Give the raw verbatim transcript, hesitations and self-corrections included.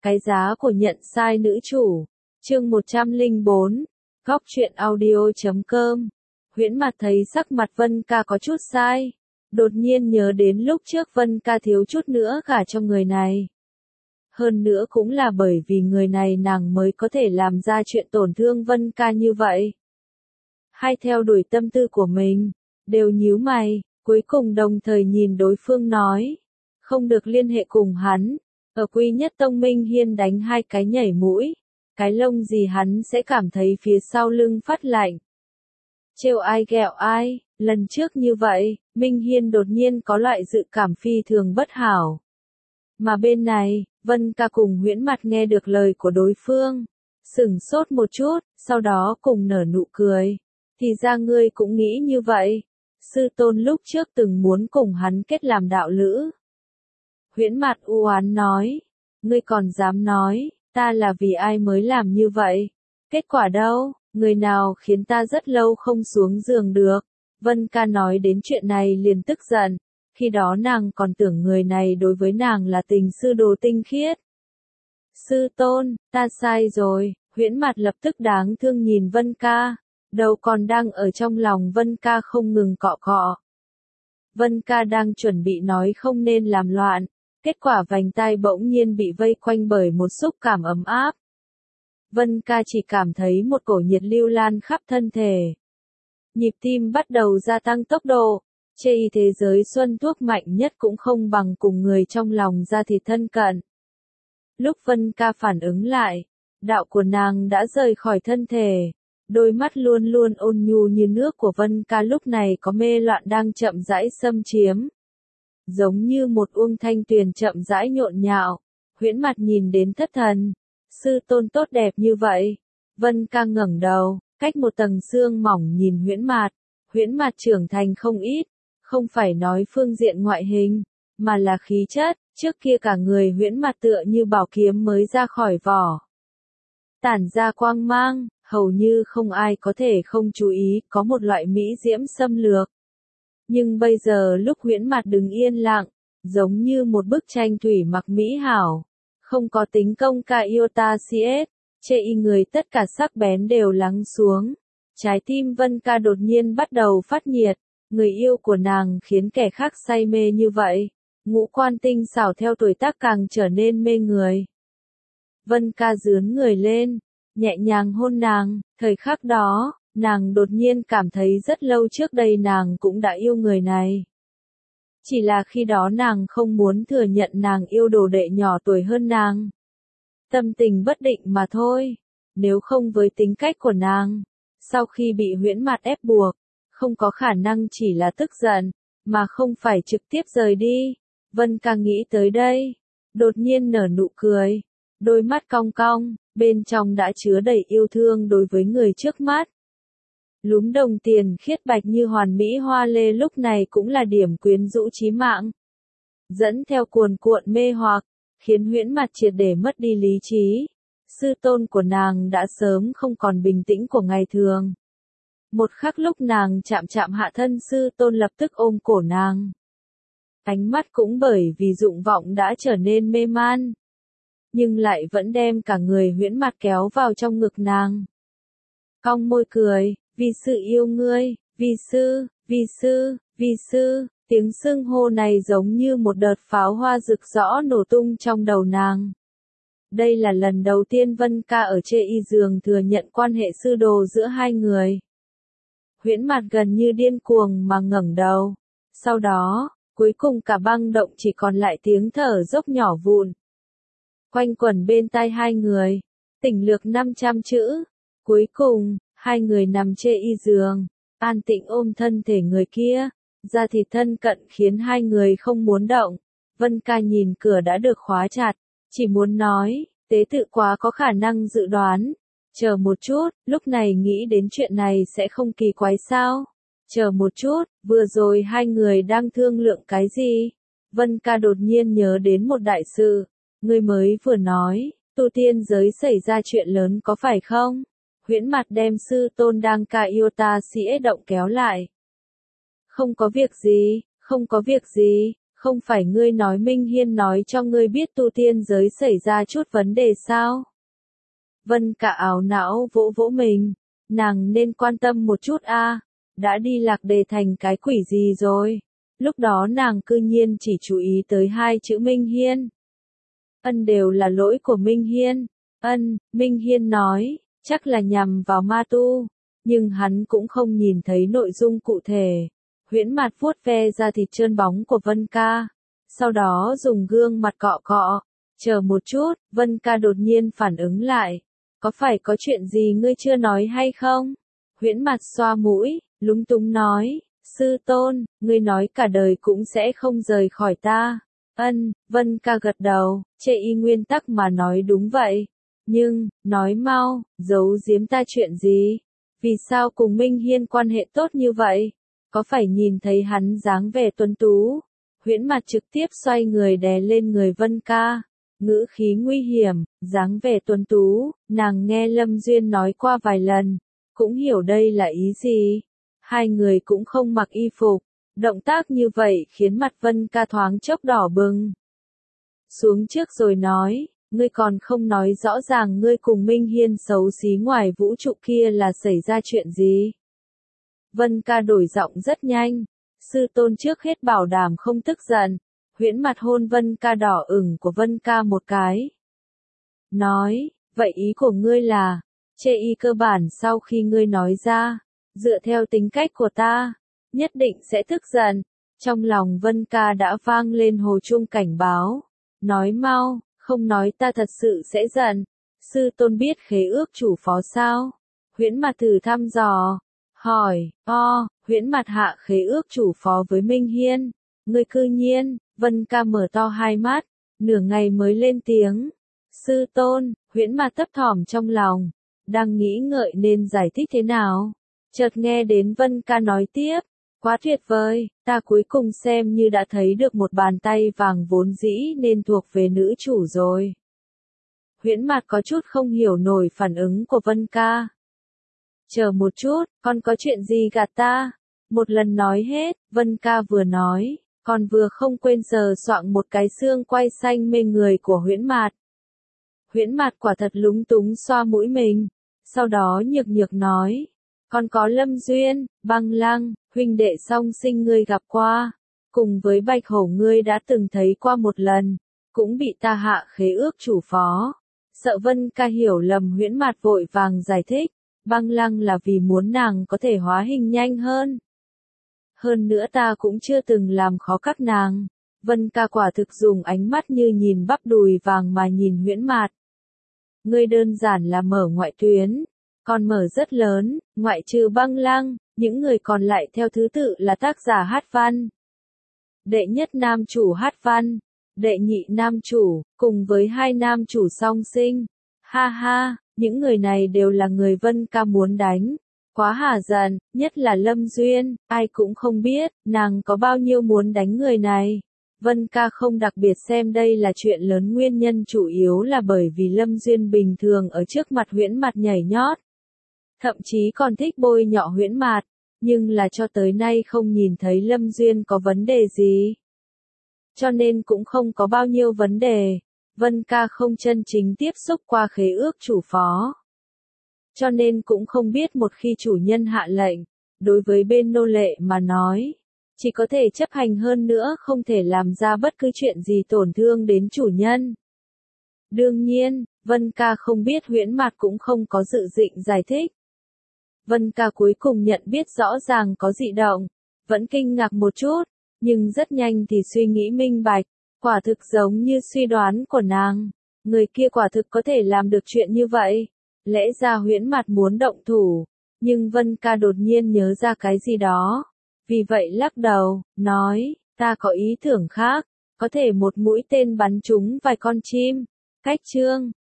Cái giá của nhận sai nữ chủ. Chương một trăm lẻ bốn. Góc truyện audio.com. Huyễn Mạt thấy sắc mặt Vân Ca có chút sai. Đột nhiên nhớ đến lúc trước Vân Ca thiếu chút nữa gả cho người này. Hơn nữa cũng là bởi vì người này nàng mới có thể làm ra chuyện tổn thương Vân Ca như vậy. Hai theo đuổi tâm tư của mình, đều nhíu mày, cuối cùng đồng thời nhìn đối phương nói. Không được liên hệ cùng hắn, ở Quy Nhất Tông Minh Hiên đánh hai cái nhảy mũi, cái lông gì hắn sẽ cảm thấy phía sau lưng phát lạnh. Trêu ai ghẹo ai, lần trước như vậy, Minh Hiên đột nhiên có loại dự cảm phi thường bất hảo. Mà bên này, Vân Ca cùng Huyễn Mạt nghe được lời của đối phương, sửng sốt một chút, sau đó cùng nở nụ cười. Thì ra ngươi cũng nghĩ như vậy, sư tôn lúc trước từng muốn cùng hắn kết làm đạo lữ. Huyễn Mạt u oán nói, ngươi còn dám nói, ta là vì ai mới làm như vậy? Kết quả đâu, người nào khiến ta rất lâu không xuống giường được? Vân Ca nói đến chuyện này liền tức giận, khi đó nàng còn tưởng người này đối với nàng là tình sư đồ tinh khiết. Sư tôn, ta sai rồi, Huyễn Mạt lập tức đáng thương nhìn Vân Ca, đầu còn đang ở trong lòng Vân Ca không ngừng cọ cọ. Vân Ca đang chuẩn bị nói không nên làm loạn, kết quả vành tai bỗng nhiên bị vây quanh bởi một xúc cảm ấm áp. Vân Ca chỉ cảm thấy một cổ nhiệt lưu lan khắp thân thể. Nhịp tim bắt đầu gia tăng tốc độ, chê y thế giới xuân thuốc mạnh nhất cũng không bằng cùng người trong lòng ra thịt thân cận. Lúc Vân Ca phản ứng lại, đạo của nàng đã rời khỏi thân thể, đôi mắt luôn luôn ôn nhu như nước của Vân Ca lúc này có mê loạn đang chậm rãi xâm chiếm. Giống như một uông thanh tuyền chậm rãi nhộn nhạo, Huyễn Mạt nhìn đến thất thần. Sư tôn tốt đẹp như vậy. Vân Ca ngẩng đầu, cách một tầng xương mỏng nhìn Huyễn Mạt. Huyễn Mạt trưởng thành không ít, không phải nói phương diện ngoại hình, mà là khí chất. Trước kia cả người Huyễn Mạt tựa như bảo kiếm mới ra khỏi vỏ, tản ra quang mang, hầu như không ai có thể không chú ý, có một loại mỹ diễm xâm lược. Nhưng bây giờ lúc Huyễn Mạt đứng yên lặng, giống như một bức tranh thủy mặc mỹ hảo, không có tính công ca iota cs, chê y người tất cả sắc bén đều lắng xuống. Trái tim Vân Ca đột nhiên bắt đầu phát nhiệt, người yêu của nàng khiến kẻ khác say mê như vậy, ngũ quan tinh xảo theo tuổi tác càng trở nên mê người. Vân Ca dướn người lên, nhẹ nhàng hôn nàng, thời khắc đó, nàng đột nhiên cảm thấy rất lâu trước đây nàng cũng đã yêu người này. Chỉ là khi đó nàng không muốn thừa nhận nàng yêu đồ đệ nhỏ tuổi hơn nàng. Tâm tình bất định mà thôi. Nếu không với tính cách của nàng, sau khi bị Huyễn Mạt ép buộc, không có khả năng chỉ là tức giận, mà không phải trực tiếp rời đi. Vân Ca nghĩ tới đây, đột nhiên nở nụ cười, đôi mắt cong cong, bên trong đã chứa đầy yêu thương đối với người trước mắt. Lúm đồng tiền khiết bạch như hoàn mỹ hoa lê lúc này cũng là điểm quyến rũ chí mạng. Dẫn theo cuồn cuộn mê hoặc, khiến Huyễn Mạt triệt để mất đi lý trí. Sư tôn của nàng đã sớm không còn bình tĩnh của ngày thường. Một khắc lúc nàng chạm chạm hạ thân sư tôn lập tức ôm cổ nàng. Ánh mắt cũng bởi vì dụng vọng đã trở nên mê man. Nhưng lại vẫn đem cả người Huyễn Mạt kéo vào trong ngực nàng. Cong môi cười, vì sự yêu ngươi, vì sư, vì sư, vì sư, tiếng xưng hô này giống như một đợt pháo hoa rực rỡ nổ tung trong đầu nàng. Đây là lần đầu tiên Vân Ca ở chê y giường thừa nhận quan hệ sư đồ giữa hai người. Huyễn Mạt gần như điên cuồng mà ngẩng đầu. Sau đó, cuối cùng cả băng động chỉ còn lại tiếng thở dốc nhỏ vụn. Quanh quẩn bên tai hai người, tỉnh lược năm trăm chữ. Cuối cùng, hai người nằm chê y giường, an tĩnh ôm thân thể người kia, da thịt thân cận khiến hai người không muốn động. Vân Ca nhìn cửa đã được khóa chặt, chỉ muốn nói, tế tự quá có khả năng dự đoán. Chờ một chút, lúc này nghĩ đến chuyện này sẽ không kỳ quái sao? Chờ một chút, vừa rồi hai người đang thương lượng cái gì? Vân Ca đột nhiên nhớ đến một đại sự, người mới vừa nói, tu tiên giới xảy ra chuyện lớn có phải không? Huyễn Mạt đem sư tôn đang ca iota sĩ động kéo lại. Không có việc gì, không có việc gì, Không phải ngươi nói Minh Hiên nói cho ngươi biết tu tiên giới xảy ra chút vấn đề sao? Vân Cả ảo não vỗ vỗ mình, nàng nên quan tâm một chút a, đã đi lạc đề thành cái quỷ gì rồi? Lúc đó nàng cư nhiên chỉ chú ý tới hai chữ Minh Hiên. Ân đều là lỗi của Minh Hiên. Ân, Minh Hiên nói, chắc là nhằm vào ma tu, nhưng hắn cũng không nhìn thấy nội dung cụ thể. Huyễn Mạt vuốt ve da thịt trơn bóng của Vân Ca, sau đó dùng gương mặt cọ cọ. Chờ một chút, Vân Ca đột nhiên phản ứng lại. Có phải có chuyện gì ngươi chưa nói hay không? Huyễn Mạt xoa mũi, lúng túng nói, sư tôn, ngươi nói cả đời cũng sẽ không rời khỏi ta. Ân, Vân Ca gật đầu, chê y nguyên tắc mà nói đúng vậy. Nhưng, nói mau, giấu giếm ta chuyện gì? Vì sao cùng Minh Hiên quan hệ tốt như vậy? Có phải nhìn thấy hắn dáng vẻ tuấn tú? Huyễn Mạt trực tiếp xoay người đè lên người Vân Ca. Ngữ khí nguy hiểm, dáng vẻ tuấn tú, nàng nghe Lâm Duyên nói qua vài lần, cũng hiểu đây là ý gì. Hai người cũng không mặc y phục, động tác như vậy khiến mặt Vân Ca thoáng chốc đỏ bừng. Xuống trước rồi nói, ngươi còn không nói rõ ràng ngươi cùng Minh Hiên xấu xí ngoài vũ trụ kia là xảy ra chuyện gì. Vân Ca đổi giọng rất nhanh, sư tôn trước hết bảo đảm không tức giận. Huyễn Mạt hôn Vân Ca đỏ ửng của Vân Ca một cái. Nói, vậy ý của ngươi là, chê y cơ bản sau khi ngươi nói ra, dựa theo tính cách của ta, nhất định sẽ tức giận. Trong lòng Vân Ca đã vang lên hồi chuông cảnh báo. Nói mau, không nói ta thật sự sẽ giận. Sư tôn biết khế ước chủ phó sao? Huyễn Mạt thử thăm dò, hỏi, o, Huyễn Mạt hạ khế ước chủ phó với Minh Hiên. Ngươi cư nhiên, Vân Ca mở to hai mắt, nửa ngày mới lên tiếng. Sư tôn, Huyễn Mạt thấp thỏm trong lòng, đang nghĩ ngợi nên giải thích thế nào. Chợt nghe đến Vân Ca nói tiếp, quá tuyệt vời, ta cuối cùng xem như đã thấy được một bàn tay vàng vốn dĩ nên thuộc về nữ chủ rồi. Huyễn Mạt có chút không hiểu nổi phản ứng của Vân Ca. Chờ một chút, con có chuyện gì gạt ta? Một lần nói hết, Vân Ca vừa nói, còn vừa không quên sờ soạng một cái xương quai xanh mê người của Huyễn Mạt. Huyễn Mạt quả thật lúng túng xoa mũi mình, sau đó nhược nhược nói, còn có Lâm Duyên, Băng Lăng, huynh đệ song sinh ngươi gặp qua, cùng với Bạch Hổ ngươi đã từng thấy qua một lần, cũng bị ta hạ khế ước chủ phó. Sợ Vân Ca hiểu lầm, Huyễn Mạt vội vàng giải thích, Băng Lăng là vì muốn nàng có thể hóa hình nhanh hơn. Hơn nữa ta cũng chưa từng làm khó các nàng. Vân Ca quả thực dùng ánh mắt như nhìn bắp đùi vàng mà nhìn Huyễn Mạt. Ngươi đơn giản là mở ngoại tuyến, còn mở rất lớn, ngoại trừ Băng Lăng, những người còn lại theo thứ tự là tác giả hát văn. Đệ nhất nam chủ hát văn, đệ nhị nam chủ, cùng với hai nam chủ song sinh. Ha ha, những người này đều là người Vân Ca muốn đánh. Quá hả giận, nhất là Lâm Duyên, ai cũng không biết, nàng có bao nhiêu muốn đánh người này. Vân Ca không đặc biệt xem đây là chuyện lớn, nguyên nhân chủ yếu là bởi vì Lâm Duyên bình thường ở trước mặt Huyễn Mạt nhảy nhót. Thậm chí còn thích bôi nhọ Huyễn Mạt, nhưng là cho tới nay không nhìn thấy Lâm Duyên có vấn đề gì. Cho nên cũng không có bao nhiêu vấn đề. Vân Ca không chân chính tiếp xúc qua khế ước chủ phó. Cho nên cũng không biết một khi chủ nhân hạ lệnh, đối với bên nô lệ mà nói, chỉ có thể chấp hành, hơn nữa không thể làm ra bất cứ chuyện gì tổn thương đến chủ nhân. Đương nhiên, Vân Ca không biết, Huyễn Mạt cũng không có dự định giải thích. Vân Ca cuối cùng nhận biết rõ ràng có dị động, vẫn kinh ngạc một chút, nhưng rất nhanh thì suy nghĩ minh bạch, quả thực giống như suy đoán của nàng, người kia quả thực có thể làm được chuyện như vậy. Lẽ ra Huyễn Mạt muốn động thủ, nhưng Vân Ca đột nhiên nhớ ra cái gì đó, vì vậy lắc đầu, nói, ta có ý tưởng khác, có thể một mũi tên bắn trúng vài con chim. Cách chương